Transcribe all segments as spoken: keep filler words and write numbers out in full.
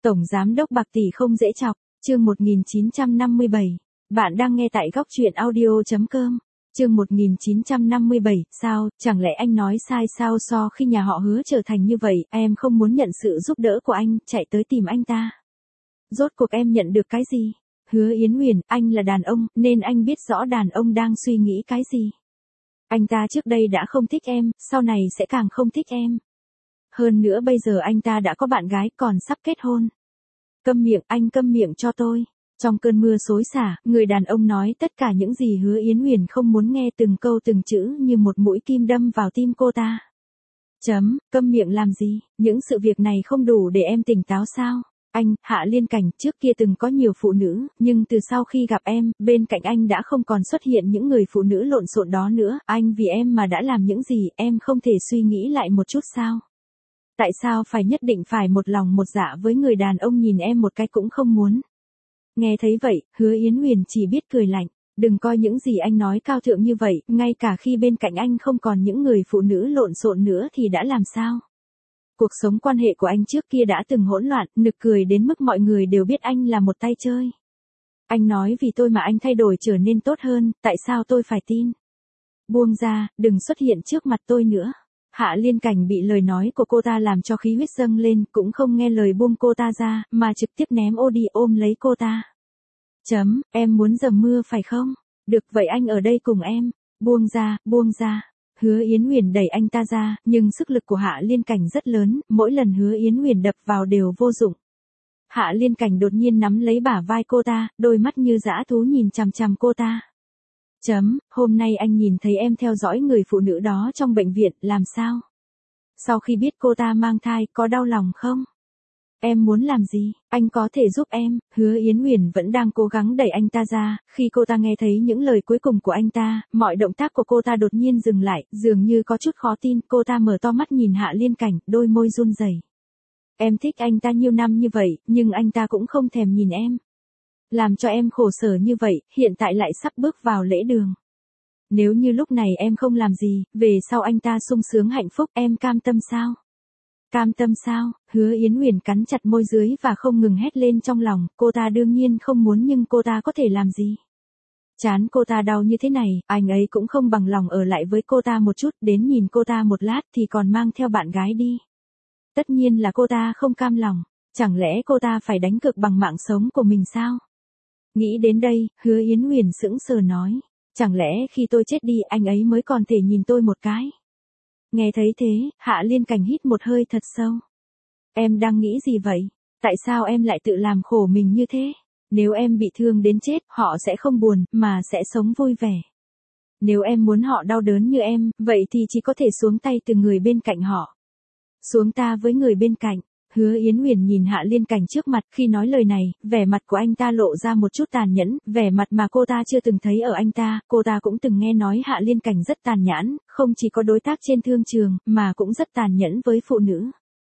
Tổng giám đốc bạc tỷ không dễ chọc, chương một nghìn chín trăm năm mươi bảy. Bạn đang nghe tại góc truyện audio.com. Chương một nghìn chín trăm năm mươi bảy, sao, chẳng lẽ anh nói sai sao so khi nhà họ Hứa trở thành như vậy, em không muốn nhận sự giúp đỡ của anh, chạy tới tìm anh ta. Rốt cuộc em nhận được cái gì? Hứa Yến Huyền, anh là đàn ông, nên anh biết rõ đàn ông đang suy nghĩ cái gì. Anh ta trước đây đã không thích em, sau này sẽ càng không thích em. Hơn nữa bây giờ anh ta đã có bạn gái, còn sắp kết hôn. Câm miệng, anh câm miệng cho tôi. Trong cơn mưa xối xả, người đàn ông nói tất cả những gì Hứa Yến Huyền không muốn nghe, từng câu từng chữ như một mũi kim đâm vào tim cô ta. Chấm, câm miệng làm gì, những sự việc này không đủ để em tỉnh táo sao? Anh, Hạ Liên Cảnh, trước kia từng có nhiều phụ nữ, nhưng từ sau khi gặp em, bên cạnh anh đã không còn xuất hiện những người phụ nữ lộn xộn đó nữa, anh vì em mà đã làm những gì, em không thể suy nghĩ lại một chút sao? Tại sao phải nhất định phải một lòng một dạ với người đàn ông nhìn em một cái cũng không muốn? Nghe thấy vậy, Hứa Yến Huyền chỉ biết cười lạnh, đừng coi những gì anh nói cao thượng như vậy, ngay cả khi bên cạnh anh không còn những người phụ nữ lộn xộn nữa thì đã làm sao? Cuộc sống quan hệ của anh trước kia đã từng hỗn loạn, nực cười đến mức mọi người đều biết anh là một tay chơi. Anh nói vì tôi mà anh thay đổi trở nên tốt hơn, tại sao tôi phải tin? Buông ra, đừng xuất hiện trước mặt tôi nữa. Hạ Liên Cảnh bị lời nói của cô ta làm cho khí huyết dâng lên, cũng không nghe lời buông cô ta ra, mà trực tiếp ném ô đi ôm lấy cô ta. Chấm, em muốn dầm mưa phải không? Được vậy anh ở đây cùng em. Buông ra, buông ra. Hứa Yến Huyền đẩy anh ta ra, nhưng sức lực của Hạ Liên Cảnh rất lớn, mỗi lần Hứa Yến Huyền đập vào đều vô dụng. Hạ Liên Cảnh đột nhiên nắm lấy bả vai cô ta, đôi mắt như dã thú nhìn chằm chằm cô ta. Chấm, hôm nay anh nhìn thấy em theo dõi người phụ nữ đó trong bệnh viện, làm sao? Sau khi biết cô ta mang thai, có đau lòng không? Em muốn làm gì? Anh có thể giúp em. Hứa Yến Huyền vẫn đang cố gắng đẩy anh ta ra, khi cô ta nghe thấy những lời cuối cùng của anh ta, mọi động tác của cô ta đột nhiên dừng lại, dường như có chút khó tin, cô ta mở to mắt nhìn Hạ Liên Cảnh, đôi môi run rẩy. Em thích anh ta nhiều năm như vậy, nhưng anh ta cũng không thèm nhìn em. Làm cho em khổ sở như vậy, hiện tại lại sắp bước vào lễ đường. Nếu như lúc này em không làm gì, về sau anh ta sung sướng hạnh phúc, em cam tâm sao? Cam tâm sao? Hứa Yến Huyền cắn chặt môi dưới và không ngừng hét lên trong lòng, cô ta đương nhiên không muốn nhưng cô ta có thể làm gì? Chán cô ta đau như thế này, anh ấy cũng không bằng lòng ở lại với cô ta một chút, đến nhìn cô ta một lát thì còn mang theo bạn gái đi. Tất nhiên là cô ta không cam lòng, chẳng lẽ cô ta phải đánh cược bằng mạng sống của mình sao? Nghĩ đến đây, Hứa Yến Huyền sững sờ nói, chẳng lẽ khi tôi chết đi anh ấy mới còn thể nhìn tôi một cái? Nghe thấy thế, Hạ Liên Cảnh hít một hơi thật sâu. Em đang nghĩ gì vậy? Tại sao em lại tự làm khổ mình như thế? Nếu em bị thương đến chết, họ sẽ không buồn, mà sẽ sống vui vẻ. Nếu em muốn họ đau đớn như em, vậy thì chỉ có thể xuống tay từ người bên cạnh họ. Xuống ta với người bên cạnh. Hứa Yến Huyền nhìn Hạ Liên Cảnh trước mặt, khi nói lời này, vẻ mặt của anh ta lộ ra một chút tàn nhẫn, vẻ mặt mà cô ta chưa từng thấy ở anh ta, cô ta cũng từng nghe nói Hạ Liên Cảnh rất tàn nhẫn, không chỉ có đối tác trên thương trường, mà cũng rất tàn nhẫn với phụ nữ.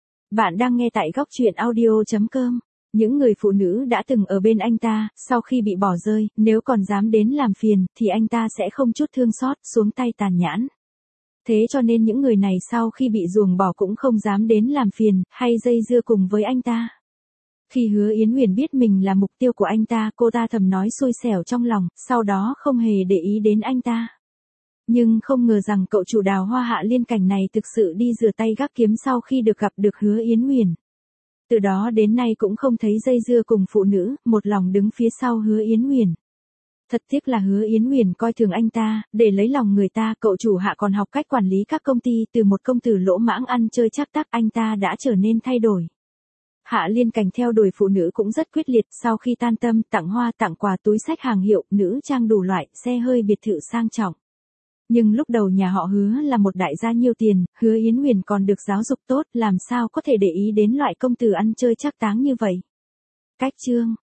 Bạn đang nghe tại góc truyện audio.com. Những người phụ nữ đã từng ở bên anh ta, sau khi bị bỏ rơi, nếu còn dám đến làm phiền, thì anh ta sẽ không chút thương xót, xuống tay tàn nhẫn. Thế cho nên những người này sau khi bị ruồng bỏ cũng không dám đến làm phiền, hay dây dưa cùng với anh ta. Khi Hứa Yến Huyền biết mình là mục tiêu của anh ta, cô ta thầm nói xui xẻo trong lòng, sau đó không hề để ý đến anh ta. Nhưng không ngờ rằng cậu chủ Đào Hoa Hạ Liên Cảnh này thực sự đi rửa tay gác kiếm sau khi được gặp được Hứa Yến Huyền. Từ đó đến nay cũng không thấy dây dưa cùng phụ nữ, một lòng đứng phía sau Hứa Yến Huyền. Thật tiếc là Hứa Yến Huyền coi thường anh ta, để lấy lòng người ta, cậu chủ Hạ còn học cách quản lý các công ty, từ một công tử lỗ mãng ăn chơi chắc tắc anh ta đã trở nên thay đổi. Hạ Liên Cảnh theo đuổi phụ nữ cũng rất quyết liệt, sau khi tan tâm, tặng hoa tặng quà túi xách hàng hiệu, nữ trang đủ loại, xe hơi biệt thự sang trọng. Nhưng lúc đầu nhà họ Hứa là một đại gia nhiều tiền, Hứa Yến Huyền còn được giáo dục tốt, làm sao có thể để ý đến loại công tử ăn chơi chắc táng như vậy. Cách chương